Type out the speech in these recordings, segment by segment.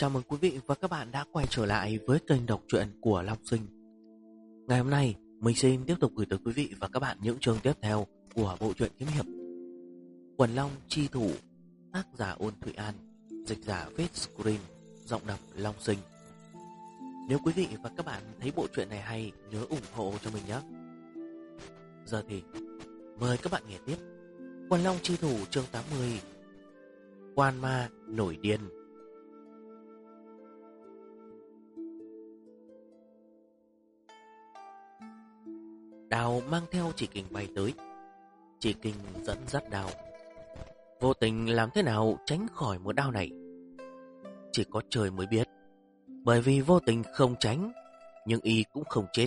Chào mừng quý vị và các bạn đã quay trở lại với kênh đọc truyện của Long Sinh. Ngày hôm nay, mình xin tiếp tục gửi tới quý vị và các bạn những chương tiếp theo của bộ truyện kiếm hiệp Quần Long Chi Thủ, tác giả Ôn Thụy An, dịch giả Viết Screen, giọng đọc Long Sinh. Nếu quý vị và các bạn thấy bộ truyện này hay, nhớ ủng hộ cho mình nhé. Giờ thì mời các bạn nghe tiếp Quần Long Chi Thủ chương 80, Quan Ma Nổi Điên. Đào mang theo Chỉ Kình bay tới. Chỉ Kình dẫn dắt Đào. Vô tình làm thế nào tránh khỏi một đao này, chỉ có trời mới biết. Bởi vì vô tình không tránh, nhưng y cũng không chết.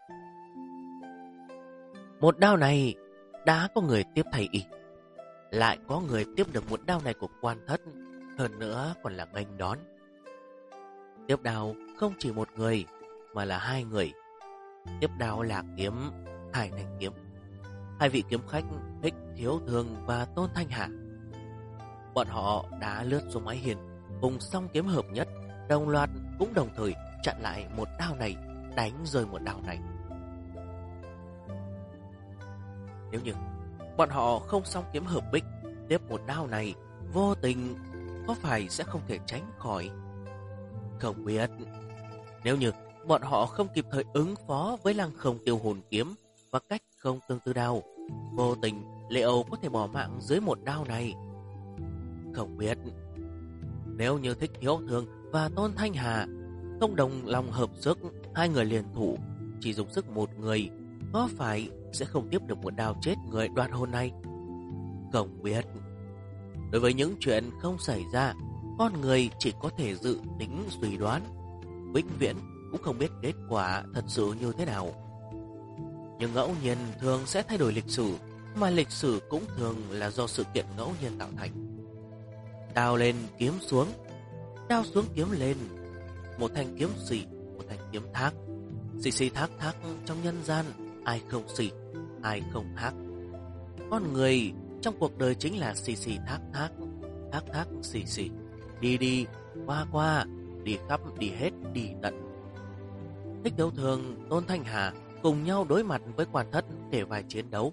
Một đao này đã có người tiếp thay y, lại có người tiếp được một đao này của Quan Thất, hơn nữa còn là nghênh đón. Tiếp đao không chỉ một người, mà là hai người. Tiếp đao là kiếm Hải Thành Kiếm, hai vị kiếm khách Thích Thiếu Thường và Tôn Thanh Hà. Bọn họ đã lướt xuống mái hiên, cùng song kiếm hợp nhất, đồng loạt cũng đồng thời chặn lại một đao này, đánh rơi một đao này. Nếu như bọn họ không song kiếm hợp bích, tiếp một đao này, vô tình có phải sẽ không thể tránh khỏi? Không biết. Nếu như bọn họ không kịp thời ứng phó với Lăng Không Tiêu Hồn Kiếm và Cách Không Tương Tư Đao, vô tình liệu có thể bỏ mạng dưới một đao này? Không biết. Nếu như Thích Thiếu Thường và Tôn Thanh Hà không đồng lòng hợp sức, hai người liền thủ, chỉ dùng sức một người, có phải sẽ không tiếp được một đao chết người đoạt hồn này? Không biết. Đối với những chuyện không xảy ra, con người chỉ có thể dự tính suy đoán, vĩnh viễn cũng không biết kết quả thật sự như thế nào. Nhưng ngẫu nhiên thường sẽ thay đổi lịch sử, mà lịch sử cũng thường là do sự kiện ngẫu nhiên tạo thành. Đao lên kiếm xuống, đao xuống kiếm lên. Một thanh kiếm xỉ, một thanh kiếm thác. Xỉ xỉ thác thác trong nhân gian, ai không xỉ, ai không thác. Con người trong cuộc đời chính là xỉ xỉ thác thác, thác thác xỉ xỉ, đi đi, qua qua, đi khắp, đi hết, đi tận. Thích Thiếu Thường, Tôn Thanh Hà cùng nhau đối mặt với Quan Thất để vài chiến đấu.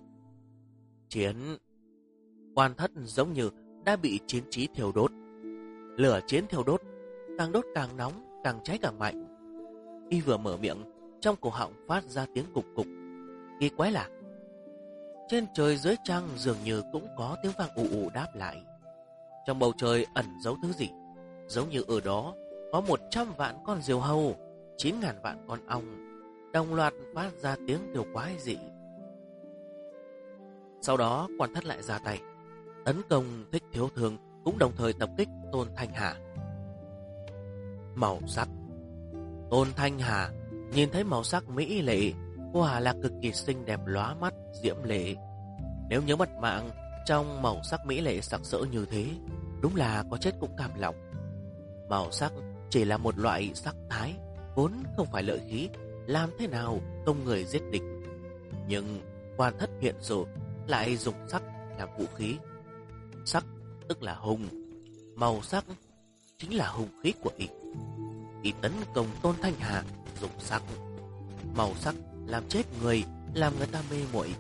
Quan Thất giống như đã bị chiến trí thiêu đốt. Lửa chiến thiêu đốt càng nóng, càng cháy càng mạnh. Y vừa mở miệng, trong cổ họng phát ra tiếng cục cục. Kỳ quái là trên trời dưới trăng dường như cũng có tiếng vang ù ù đáp lại. Trong bầu trời ẩn giấu thứ gì, giống như ở đó có 100 vạn con diều hâu, 9.000 vạn con ong đồng loạt phát ra tiếng kêu quái dị. Sau đó Quan Thất lại ra tay tấn công Thích Thiếu Thường, cũng đồng thời tập kích Tôn Thanh Hà. Màu sắc. Tôn Thanh Hà nhìn thấy màu sắc mỹ lệ, quả là cực kỳ xinh đẹp lóa mắt, diễm lệ. Nếu nhớ mất mạng trong màu sắc mỹ lệ sặc sỡ như thế, đúng là có chết cũng cam lòng. Màu sắc chỉ là một loại sắc thái, vốn không phải lợi khí, làm thế nào không người giết địch. Nhưng Quan Thất hiện giờ lại dùng sắc làm vũ khí. Sắc tức là hung, màu sắc chính là hung khí của y. Y tấn công Tôn Thanh Hà dùng sắc, màu sắc làm chết người, làm người ta mê muội.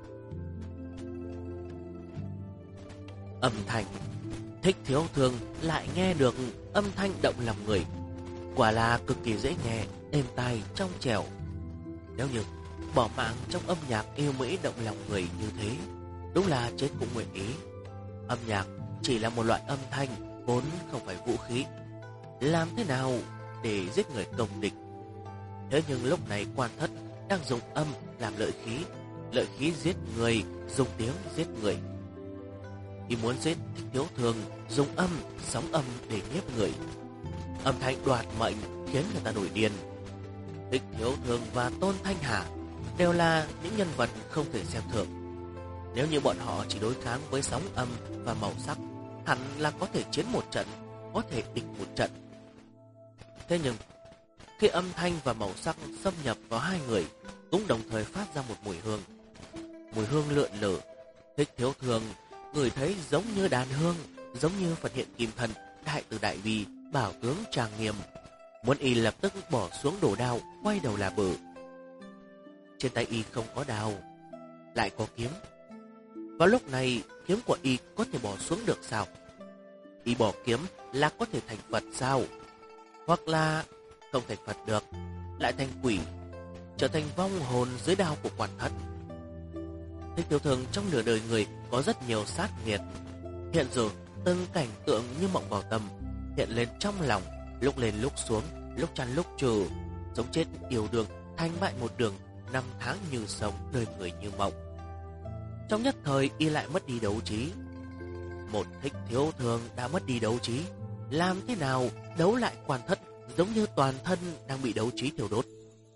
Âm thanh, Thích Thiếu Thường lại nghe được âm thanh động lòng người, quả là cực kỳ dễ nghe, êm tai, trong trẻo. Nếu như bỏ mạng trong âm nhạc yêu mỹ động lòng người như thế, đúng là chết cũng nguyện ý. Âm nhạc chỉ là một loại âm thanh, vốn không phải vũ khí, làm thế nào để giết người công địch? Thế nhưng lúc này Quan Thất đang dùng âm làm lợi khí giết người, dùng tiếng giết người. Khi muốn giết Thích Thiếu Thường, dùng âm, sóng âm để nhiếp người. Âm thanh đoạt mệnh khiến người ta nổi điên. Thích Thiếu Thường và Tôn Thanh Hà đều là những nhân vật không thể xem thường. Nếu như bọn họ chỉ đối kháng với sóng âm và màu sắc, hẳn là có thể chiến một trận, có thể địch một trận. Thế nhưng khi âm thanh và màu sắc xâm nhập vào hai người, cũng đồng thời phát ra một mùi hương lượn lờ. Thích Thiếu Thường ngửi thấy giống như đàn hương, giống như Phật hiện kim thân, đại từ đại bi, bảo tướng trang nghiêm, muốn y lập tức bỏ xuống đồ đao, quay đầu là bờ. Trên tay y không có đao, lại có kiếm. Vào lúc này, kiếm của y có thể bỏ xuống được sao? Y bỏ kiếm là có thể thành Phật sao? Hoặc là không thành Phật được, lại thành quỷ, trở thành vong hồn dưới đao của Quan Thất. Thích Thiếu Thường trong nửa đời người có rất nhiều sát nghiệt. Hiện giờ từng cảnh tượng như mộng vào tâm hiện lên trong lòng, lúc lên lúc xuống, lúc chăn lúc trừ, sống chết yêu đương, thành bại một đường, năm tháng như sống, đời người như mộng. Trong nhất thời y lại mất đi đấu trí. Một Thích Thiếu Thường đã mất đi đấu trí, làm thế nào đấu lại Quan Thất, giống như toàn thân đang bị đấu trí thiêu đốt.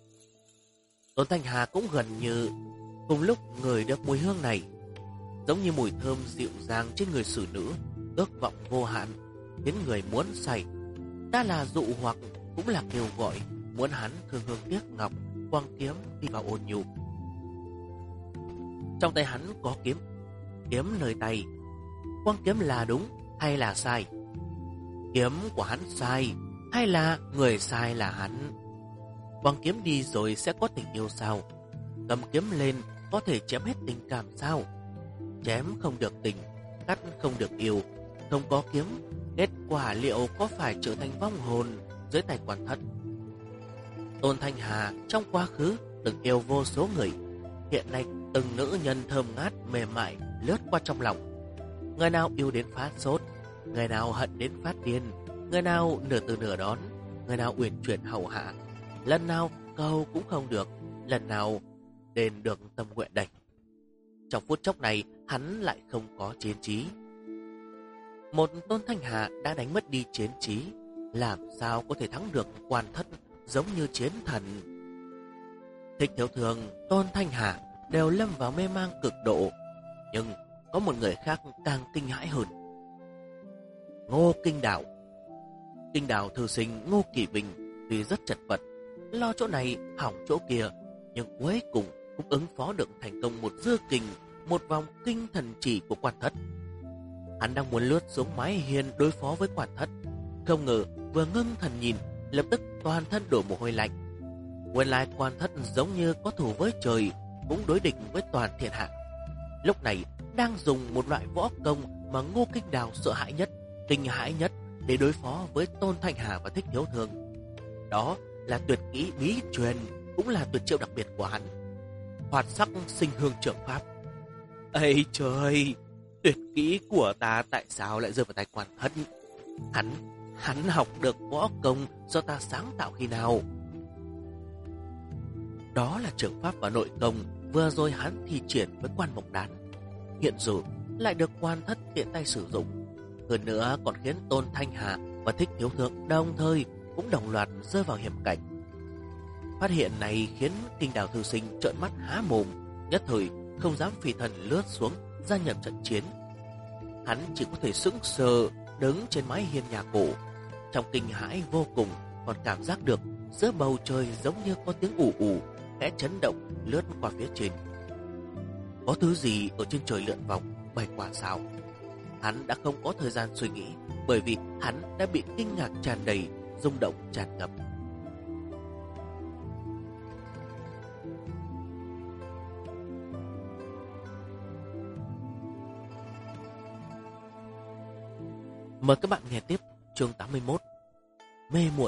Tôn Thanh Hà cũng gần như cùng lúc ngửi được mùi hương này, giống như mùi thơm dịu dàng trên người xử nữ, ước vọng vô hạn, khiến người muốn say. Đã là dụ hoặc, cũng là kêu gọi, muốn hắn thương hương tiếc ngọc, quăng kiếm đi vào ôn nhu. Trong tay hắn có kiếm, kiếm nơi tay. Quăng kiếm là đúng hay là sai? Kiếm của hắn sai, hay là người sai là hắn? Quăng kiếm đi rồi sẽ có tình yêu sao? Cầm kiếm lên có thể chém hết tình cảm sao? Chém không được tình, cắt không được yêu, không có kiếm, kết quả liệu có phải trở thành vong hồn dưới tay Quan Thất? Tôn Thanh Hà trong quá khứ từng yêu vô số người, hiện nay từng nữ nhân thơm ngát mềm mại lướt qua trong lòng. Người nào yêu đến phát sốt, người nào hận đến phát điên, người nào nửa từ nửa đón, người nào uyển chuyển hầu hạ. Lần nào cầu cũng không được, lần nào đền được tâm nguyện đành. Trong phút chốc này, hắn lại không có chiến trí. Một Tôn Thanh Hà đã đánh mất đi chiến trí, làm sao có thể thắng được Quan Thất giống như chiến thần? Thích Thiếu Thường, Tôn Thanh Hà đều lâm vào mê mang cực độ, nhưng có một người khác càng kinh hãi hơn. Ngô Kinh Đào. Kinh Đào thư sinh Ngô Kỳ Bình tuy rất chật vật, lo chỗ này hỏng chỗ kia, nhưng cuối cùng cũng ứng phó được thành công một dư kình, một vòng kinh thần chỉ của Quan Thất. Hắn đang muốn lướt xuống mái hiên đối phó với Quan Thất, không ngờ vừa ngưng thần nhìn, lập tức toàn thân đổ mồ hôi lạnh. Nguyên lai Quan Thất giống như có thù với trời, cũng đối địch với toàn thiên hạ. Lúc này đang dùng một loại võ công mà Ngô Kinh Đào sợ hãi nhất, kinh hãi nhất để đối phó với Tôn Thanh Hà và Thích Thiếu Thường. Đó là tuyệt kỹ bí truyền, cũng là tuyệt chiêu đặc biệt của hắn, Hoạt Sắc Sinh Hương Trưởng Pháp. Ây trời, tuyệt kỹ của ta tại sao lại rơi vào tay Quan Thất? Hắn học được võ công do ta sáng tạo khi nào? Đó là trưởng pháp và nội công vừa rồi hắn thi triển với Quan Mộc Đán, hiện giờ lại được Quan Thất tiện tay sử dụng. Hơn nữa còn khiến Tôn Thanh Hà và Thích Thiếu Thượng đồng thời cũng đồng loạt rơi vào hiểm cảnh. Phát hiện này khiến Kinh Đào thư sinh trợn mắt há mồm, nhất thời không dám phi thần lướt xuống gia nhập trận chiến. Hắn chỉ có thể sững sờ đứng trên mái hiên nhà cổ, trong kinh hãi vô cùng, còn cảm giác được giữa bầu trời giống như có tiếng ù ù khẽ chấn động lướt qua phía trên. Có thứ gì ở trên trời lượn vòng bay qua sao? Hắn đã không có thời gian suy nghĩ, bởi vì hắn đã bị kinh ngạc tràn đầy, rung động tràn ngập. Mời các bạn nghe tiếp chương 81, Mê muội.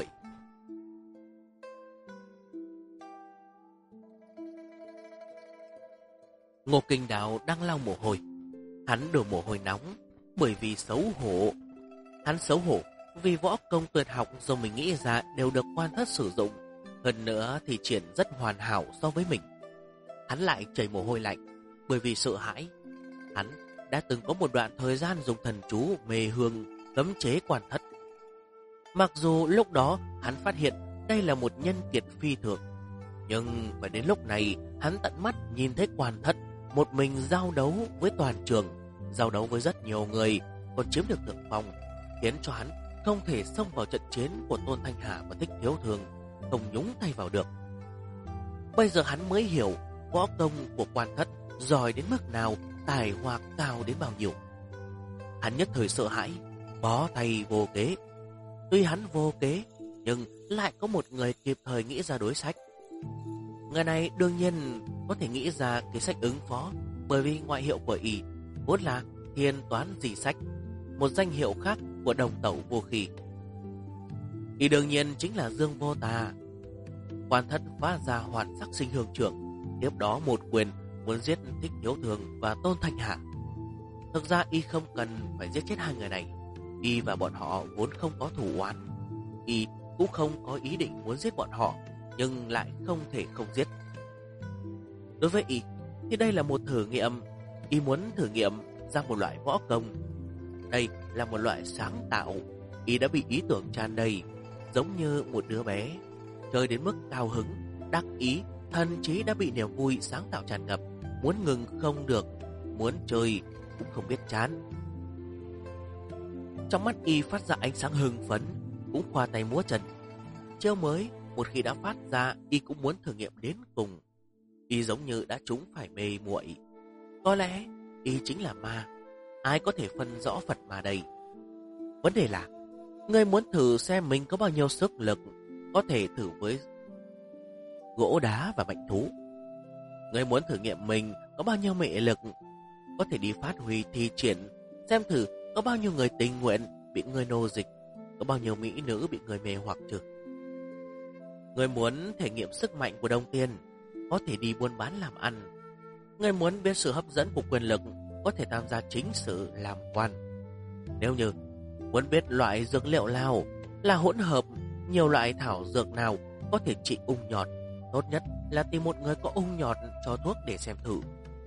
Ngô Kinh Đào đang lau mồ hôi. Hắn đổ mồ hôi nóng bởi vì xấu hổ. Hắn xấu hổ vì võ công tuyệt học do mình nghĩ ra đều được Quan Thất sử dụng, hơn nữa thì triển rất hoàn hảo so với mình. Hắn lại chảy mồ hôi lạnh bởi vì sợ hãi. Hắn đã từng có một đoạn thời gian dùng thần chú mê hương cấm chế Quan Thất. Mặc dù lúc đó hắn phát hiện đây là một nhân kiệt phi thường, nhưng phải đến lúc này hắn tận mắt nhìn thấy Quan Thất một mình giao đấu với toàn trường, giao đấu với rất nhiều người, còn chiếm được thượng phong, khiến cho hắn không thể xông vào trận chiến của Tôn Thanh Hà và Thích Thiếu Thường, không nhúng tay vào được. Bây giờ hắn mới hiểu võ công của Quan Thất giỏi đến mức nào, tài hoa cao đến bao nhiêu. Hắn nhất thời sợ hãi, bó tay vô kế. Tuy hắn vô kế, nhưng lại có một người kịp thời nghĩ ra đối sách. Người này đương nhiên có thể nghĩ ra cái sách ứng phó, bởi vì ngoại hiệu của y vốn là Thiên Toán Dị Sách, một danh hiệu khác của Đồng Tẩu Vô Khỉ. Y đương nhiên chính là Dương Vô Tà. Quan thất phá ra Hoàn Sắc Sinh Hương Trưởng, tiếp đó một quyền muốn giết Thích Thiếu Thường và Tôn Thanh Hạ. Thực ra y không cần phải giết chết hai người này, y và bọn họ vốn không có thù oán. Y cũng không có ý định muốn giết bọn họ, nhưng lại không thể không giết. Đối với y thì đây là một thử nghiệm. Y muốn thử nghiệm ra một loại võ công. Đây là một loại sáng tạo. Y đã bị ý tưởng tràn đầy, giống như một đứa bé chơi đến mức cao hứng, đắc ý, thậm chí đã bị niềm vui sáng tạo tràn ngập, muốn ngừng không được, muốn chơi cũng không biết chán. Trong mắt y phát ra ánh sáng hưng phấn, cũng khoa tay múa chân. Chiêu mới một khi đã phát ra, y cũng muốn thử nghiệm đến cùng. Y giống như đã trúng phải mê muội. Có lẽ y chính là ma. Ai có thể phân rõ Phật mà đây? Vấn đề là người muốn thử xem mình có bao nhiêu sức lực, có thể thử với gỗ đá và bạch thú. Người muốn thử nghiệm mình có bao nhiêu mị lực, có thể đi phát huy thi triển, xem thử có bao nhiêu người tình nguyện bị người nô dịch, có bao nhiêu mỹ nữ bị người mê hoặc chưa. Người muốn thể nghiệm sức mạnh của đồng tiền, có thể đi buôn bán làm ăn. Người muốn biết sự hấp dẫn của quyền lực, có thể tham gia chính sự làm quan. Nếu như muốn biết loại dược liệu nào là hỗn hợp nhiều loại thảo dược nào có thể trị ung nhọt, tốt nhất là tìm một người có ung nhọt cho thuốc để xem thử.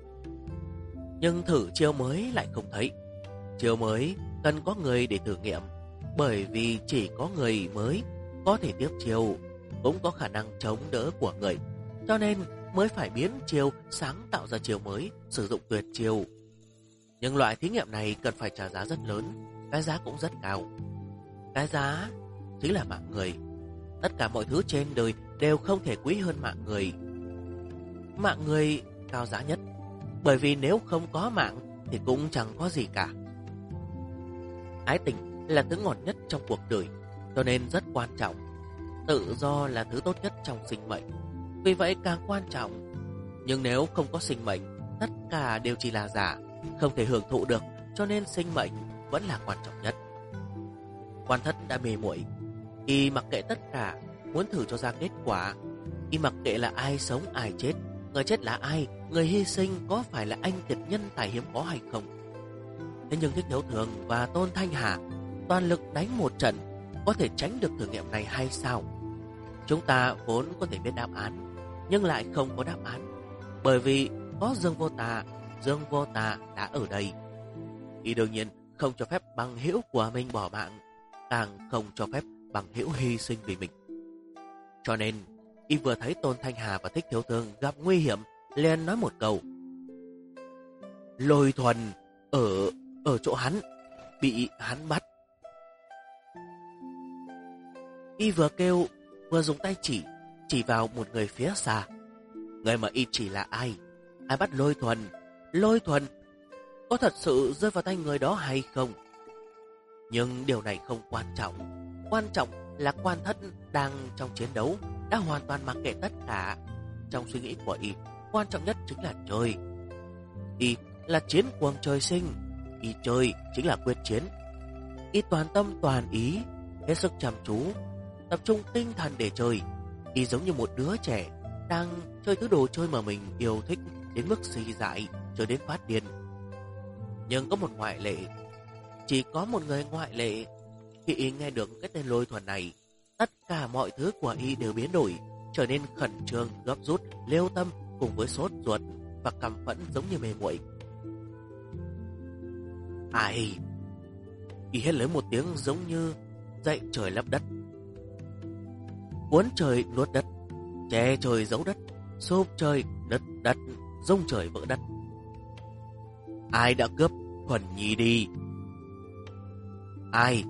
Nhưng thử chiêu mới lại không thấy. Chiêu mới cần có người để thử nghiệm, bởi vì chỉ có người mới có thể tiếp chiêu, cũng có khả năng chống đỡ của người, cho nên mới phải biến chiêu, sáng tạo ra chiêu mới, sử dụng tuyệt chiêu. Nhưng loại thí nghiệm này cần phải trả giá rất lớn, cái giá cũng rất cao. Cái giá chính là mạng người. Tất cả mọi thứ trên đời đều không thể quý hơn mạng người. Mạng người cao giá nhất, bởi vì nếu không có mạng thì cũng chẳng có gì cả. Ái tình là thứ ngọt nhất trong cuộc đời, cho nên rất quan trọng. Tự do là thứ tốt nhất trong sinh mệnh, vì vậy càng quan trọng. Nhưng nếu không có sinh mệnh, tất cả đều chỉ là giả, không thể hưởng thụ được, cho nên sinh mệnh vẫn là quan trọng nhất. Quan thất đã mê muội, y mặc kệ tất cả, muốn thử cho ra kết quả. Y mặc kệ là ai sống ai chết, người chết là ai, người hy sinh có phải là anh kiệt nhân tài hiếm có hay không. Thế nhưng Thích Thiếu Thường và Tôn Thanh Hà toàn lực đánh một trận, có thể tránh được thử nghiệm này hay sao? Chúng ta vốn có thể biết đáp án, nhưng lại không có đáp án, bởi vì có Dương Vô Tà. Dương Vô Tà đã ở đây. Y đương nhiên không cho phép bằng hữu của mình bỏ mạng, càng không cho phép bằng hữu hy sinh vì mình. Cho nên y vừa thấy Tôn Thanh Hà và Thích Thiếu Thường gặp nguy hiểm, liền nói một câu: Lôi Thuần ở chỗ hắn, bị hắn bắt. Y vừa kêu vừa dùng tay chỉ vào một người phía xa. Người mà y chỉ là ai? Ai bắt Lôi Thuần? Lôi Thuần có thật sự rơi vào tay người đó hay không? Nhưng điều này không quan trọng. Quan trọng là quan thất đang trong chiến đấu, đã hoàn toàn mặc kệ tất cả. Trong suy nghĩ của y, quan trọng nhất chính là chơi. Y là chiến cuồng trời sinh, y chơi chính là quyết chiến. Y toàn tâm toàn ý, hết sức chăm chú, tập trung tinh thần để chơi. Y giống như một đứa trẻ đang chơi thứ đồ chơi mà mình yêu thích đến mức si dại, chơi đến phát điên. Nhưng có một ngoại lệ. Chỉ có một người ngoại lệ. Khi y nghe được cái tên Lôi Thuần này, tất cả mọi thứ của y đều biến đổi, trở nên khẩn trương, gấp rút, lêu tâm, cùng với sốt ruột và căm phẫn giống như mê muội. Ai? Y hét lớn một tiếng giống như dậy trời lấp đất, cuốn trời nuốt đất, che trời giấu đất, xốp trời nứt đất, rung trời vỡ đất. Ai đã cướp Thuần Nhi đi? Ai?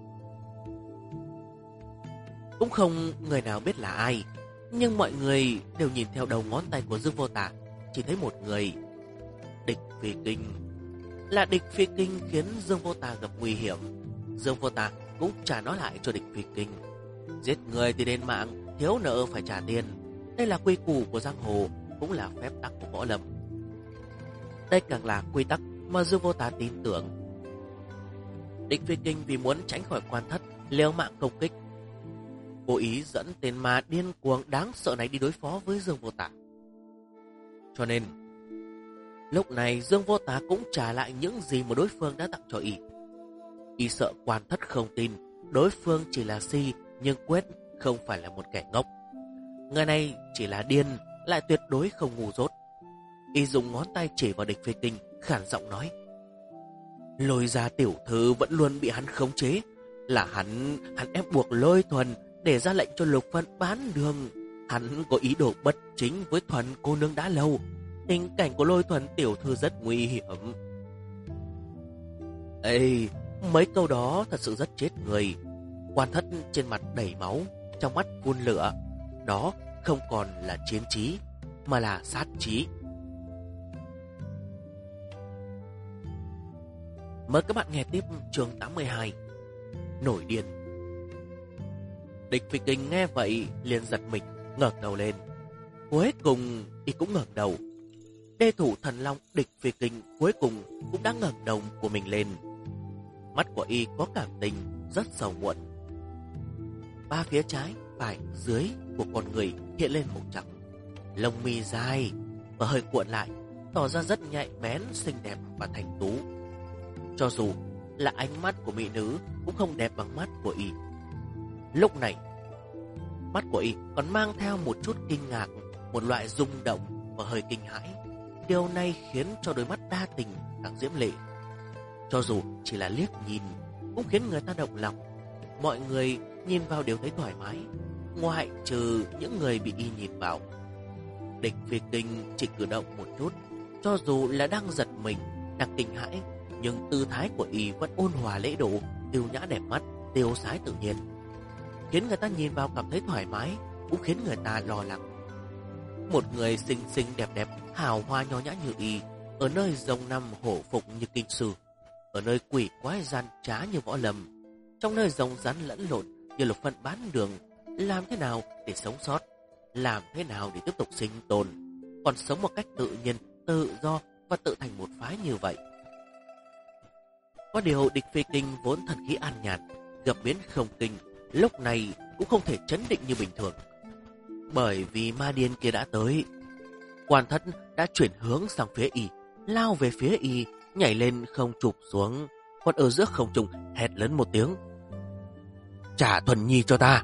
Cũng không người nào biết là ai, nhưng mọi người đều nhìn theo đầu ngón tay của Dương Vô Tà, chỉ thấy một người. Địch Phi Kinh. Là Địch Phi Kinh khiến Dương Vô Tà gặp nguy hiểm. Dương Vô Tà cũng trả nó lại cho địch Phi Kinh. Giết người thì đền mạng, thiếu nợ phải trả tiền. Đây là quy củ của giang hồ, cũng là phép tắc của võ lâm. Đây càng là quy tắc mà Dương Vô Tá tin tưởng. Địch Phi Kinh vì muốn tránh khỏi quan thất, liều mạng công kích, cố ý dẫn tên ma điên cuồng đáng sợ này đi đối phó với Dương Vô Tá. Cho nên lúc này Dương Vô Tá cũng trả lại những gì mà đối phương đã tặng cho y. Y sợ quan thất không tin đối phương chỉ là si, nhưng Quyết không phải là một kẻ ngốc. Người này chỉ là điên, lại tuyệt đối không ngu dốt. Y dùng ngón tay chỉ vào địch Phi Kinh, khản giọng nói: Lôi Gia tiểu thư vẫn luôn bị hắn khống chế, là hắn ép buộc Lôi Thuần để ra lệnh cho Lục Phân bán đường. Hắn có ý đồ bất chính với Thuần cô nương đã lâu. Tình cảnh của Lôi Thuần tiểu thư rất nguy hiểm. Ê, mấy câu đó thật sự rất chết người. Quan thất trên mặt đầy máu, trong mắt phun lửa. Đó không còn là chiến trí, mà là sát trí. Mời các bạn nghe tiếp chương 82, Nổi điên. Địch Phi Kinh nghe vậy liền giật mình, ngẩng đầu lên. Cuối cùng y cũng ngẩng đầu. Đê thủ thần long địch Phi Kinh cuối cùng cũng đã ngẩng đầu của mình lên. Mắt của y có cảm tình rất sầu muộn. Ba phía trái, phải, dưới của con người hiện lên màu trắng. Lông mi dài và hơi cuộn lại, tỏ ra rất nhạy bén, xinh đẹp và thành tú. Cho dù là ánh mắt của mỹ nữ cũng không đẹp bằng mắt của y. Lúc này, mắt của y còn mang theo một chút kinh ngạc, một loại rung động và hơi kinh hãi. Điều này khiến cho đôi mắt đa tình càng diễm lệ. Cho dù chỉ là liếc nhìn cũng khiến người ta động lòng. Mọi người nhìn vào đều thấy thoải mái, ngoại trừ những người bị y nhìn vào. Địch Phi Kinh chỉ cử động một chút, cho dù là đang giật mình, đang kinh hãi, nhưng tư thái của y vẫn ôn hòa lễ độ, yêu nhã đẹp mắt, tiêu sái tự nhiên, khiến người ta nhìn vào cảm thấy thoải mái, cũng khiến người ta lo lắng. Một người xinh xinh đẹp đẹp, hào hoa nho nhã như y, ở nơi rồng năm hổ phục như kinh sư, ở nơi quỷ quái gian trá như võ lâm, trong nơi rồng rắn lẫn lộn như Lục Phân bán đường, làm thế nào để sống sót, làm thế nào để tiếp tục sinh tồn, còn sống một cách tự nhiên, tự do và tự thành một phái như vậy. Có điều địch Phi Kinh vốn thần khí an nhàn, gặp biến không kinh, lúc này cũng không thể trấn định như bình thường. Bởi vì ma điên kia đã tới. Quan thất đã chuyển hướng sang phía y, lao về phía y, nhảy lên không chụp xuống, còn ở giữa không trung hét lớn một tiếng: Trả Thuần Nhi cho ta!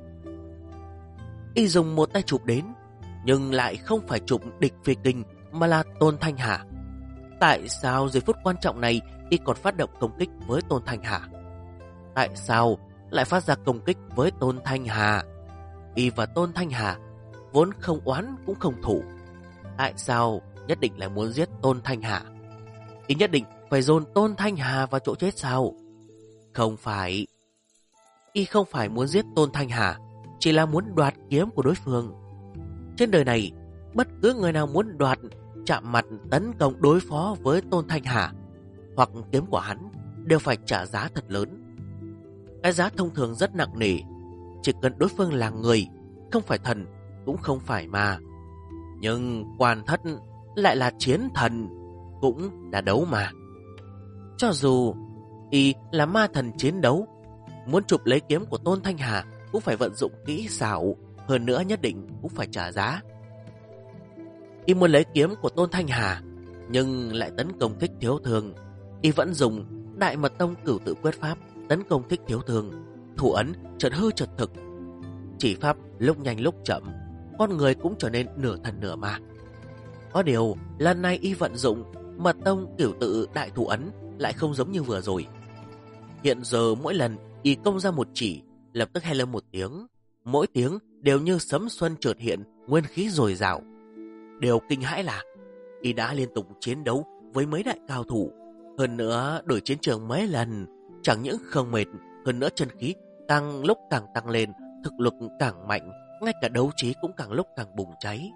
Y dùng một tay chụp đến, nhưng lại không phải chụp địch Phi Kinh mà là Tôn Thanh Hà. Tại sao giây phút quan trọng này y còn phát động công kích với Tôn Thanh Hà? Tại sao lại phát ra công kích với Tôn Thanh Hà? Y và Tôn Thanh Hà vốn không oán cũng không thủ. Tại sao nhất định lại muốn giết Tôn Thanh Hà? Y nhất định phải dồn Tôn Thanh Hà vào chỗ chết sao? Không phải. Y không phải muốn giết Tôn Thanh Hà, chỉ là muốn đoạt kiếm của đối phương. Trên đời này, bất cứ người nào muốn đoạt, chạm mặt, tấn công đối phó với Tôn Thanh Hà hoặc kiếm của hắn đều phải trả giá thật lớn. Cái giá thông thường rất nặng nề. Chỉ cần đối phương là người, không phải thần, cũng không phải ma. Nhưng Quan thất lại là chiến thần, cũng là đấu ma. Cho dù y là ma thần chiến đấu, muốn chụp lấy kiếm của Tôn Thanh Hà cũng phải vận dụng kỹ xảo, hơn nữa nhất định cũng phải trả giá. Y muốn lấy kiếm của Tôn Thanh Hà, nhưng lại tấn công Thích Thiếu Thường. Y vẫn dùng Đại Mật Tông Cửu Tự Quyết Pháp tấn công Thích Thiếu Thường. Thủ ấn chợt hư chợt thực, chỉ pháp lúc nhanh lúc chậm, con người cũng trở nên nửa thần nửa ma. Có điều lần này y vận dụng Mật Tông Cửu Tự Đại Thủ ấn lại không giống như vừa rồi. Hiện giờ mỗi lần y công ra một chỉ, lập tức hét lên một tiếng, mỗi tiếng đều như sấm xuân chợt hiện, nguyên khí dồi dào. Điều kinh hãi là y đã liên tục chiến đấu với mấy đại cao thủ, hơn nữa đổi chiến trường mấy lần, chẳng những không mệt, hơn nữa chân khí càng lúc càng tăng lên, thực lực càng mạnh, ngay cả đấu trí cũng càng lúc càng bùng cháy.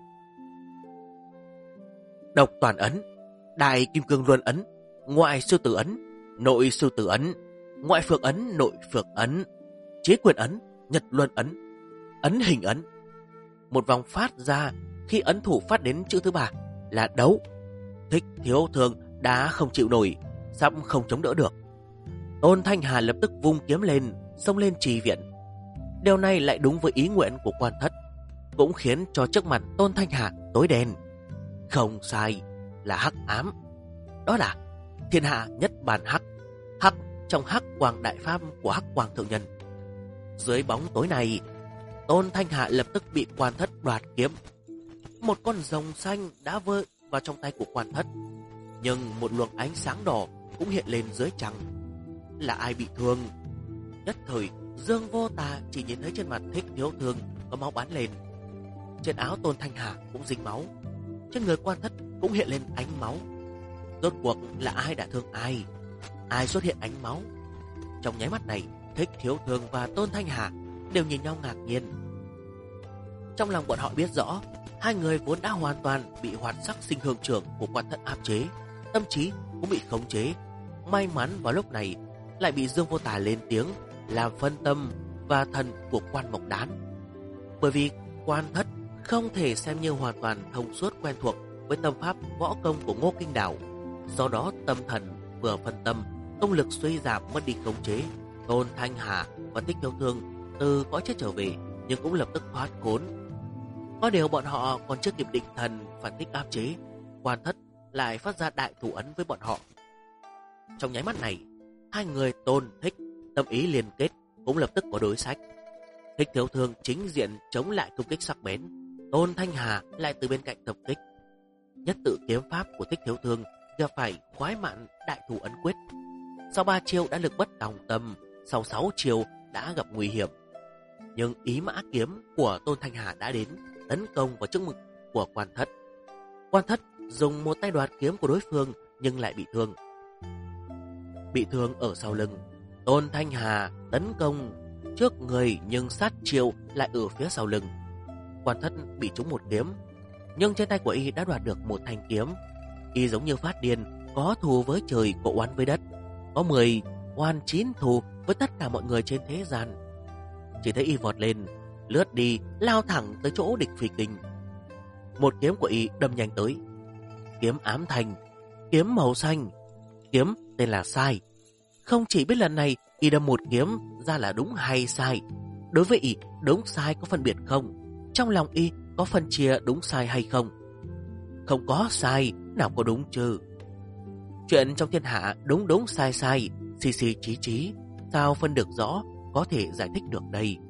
Độc Toàn ấn, Đại Kim Cương Luân ấn, Ngoại Sư Tử ấn, Nội Sư Tử ấn, ngoại phượng ấn, nội phượng ấn, chế quyền ấn, nhật luân ấn, ấn hình ấn. Một vòng phát ra, khi ấn thủ phát đến chữ thứ 3 là đấu. Thích Thiếu Thương đã không chịu nổi, sắp không chống đỡ được. Tôn Thanh Hà lập tức vung kiếm lên, xông lên trì viện. Điều này lại đúng với ý nguyện của Quan Thất, cũng khiến cho trước mặt Tôn Thanh Hà tối đen. Không sai, là hắc ám. Đó là thiên hạ nhất bản hắc, hắc trong hắc quang đại pháp của hắc quang thượng nhân. Dưới bóng tối này, Tôn Thanh Hà lập tức bị Quan Thất đoạt kiếm. Một con rồng xanh đã vơi vào trong tay của Quan Thất, nhưng một luồng ánh sáng đỏ cũng hiện lên dưới trăng. Là ai bị thương? Nhất thời, Dương Vô Tà chỉ nhìn thấy trên mặt Thích Thiếu Thương có máu bắn lên. Trên áo Tôn Thanh Hà cũng dính máu. Trên người Quan Thất cũng hiện lên ánh máu. Rốt cuộc là ai đã thương ai? Ai xuất hiện ánh máu? Trong nháy mắt này, Thích Thiếu Thương và Tôn Thanh Hà đều nhìn nhau ngạc nhiên. Trong lòng bọn họ biết rõ, hai người vốn đã hoàn toàn bị hoạt sắc sinh hương trưởng của Quan Thất áp chế, tâm trí cũng bị khống chế. May mắn vào lúc này lại bị Dương Vô Tà lên tiếng làm phân tâm và thần của Quan Mộc Đán. Bởi vì Quan Thất không thể xem như hoàn toàn thông suốt quen thuộc với tâm pháp võ công của Ngô Kinh Đảo. Do đó tâm thần vừa phân tâm, công lực suy giảm, mất đi khống chế. Tôn Thanh Hà và Thích Thiếu Thương từ cõi chết trở về, nhưng cũng lập tức thoát khốn. Có điều bọn họ còn chưa kịp định thần phản kích áp chế, Quan Thất lại phát ra đại thủ ấn với bọn họ. Trong nháy mắt này, hai người Tôn Thích tâm ý liên kết, cũng lập tức có đối sách. Thích Thiếu Thương chính diện chống lại công kích sắc bén, Tôn Thanh Hà lại từ bên cạnh tập kích. Nhất tự kiếm pháp của Thích Thiếu Thương gặp phải khoái mạn đại thủ ấn quyết. Sau 3 chiêu đã lực bất tòng tâm, sau 6 chiêu đã gặp nguy hiểm. Nhưng ý mã kiếm của Tôn Thanh Hà đã đến, tấn công vào trước ngực của Quan Thất. Quan Thất dùng một tay đoạt kiếm của đối phương nhưng lại bị thương. Bị thương ở sau lưng. Tôn Thanh Hà tấn công trước người nhưng sát chiêu lại ở phía sau lưng. Quan Thất bị trúng một kiếm, nhưng trên tay của y đã đoạt được một thanh kiếm. Y giống như phát điên, có thù với trời, có oán với đất, có 10 oan 9 thù với tất cả mọi người trên thế gian. Chỉ thấy y vọt lên, lướt đi, lao thẳng tới chỗ địch phi kinh. Một kiếm của y đâm nhanh tới. Kiếm ám thành, kiếm màu xanh, kiếm tên là sai. Không chỉ biết lần này y đâm một kiếm ra là đúng hay sai. Đối với y, đúng sai có phân biệt không? Trong lòng y có phân chia đúng sai hay không? Không có sai, nào có đúng chứ? Chuyện trong thiên hạ đúng đúng sai sai, xì xì chí chí, sao phân được rõ, có thể giải thích được đây?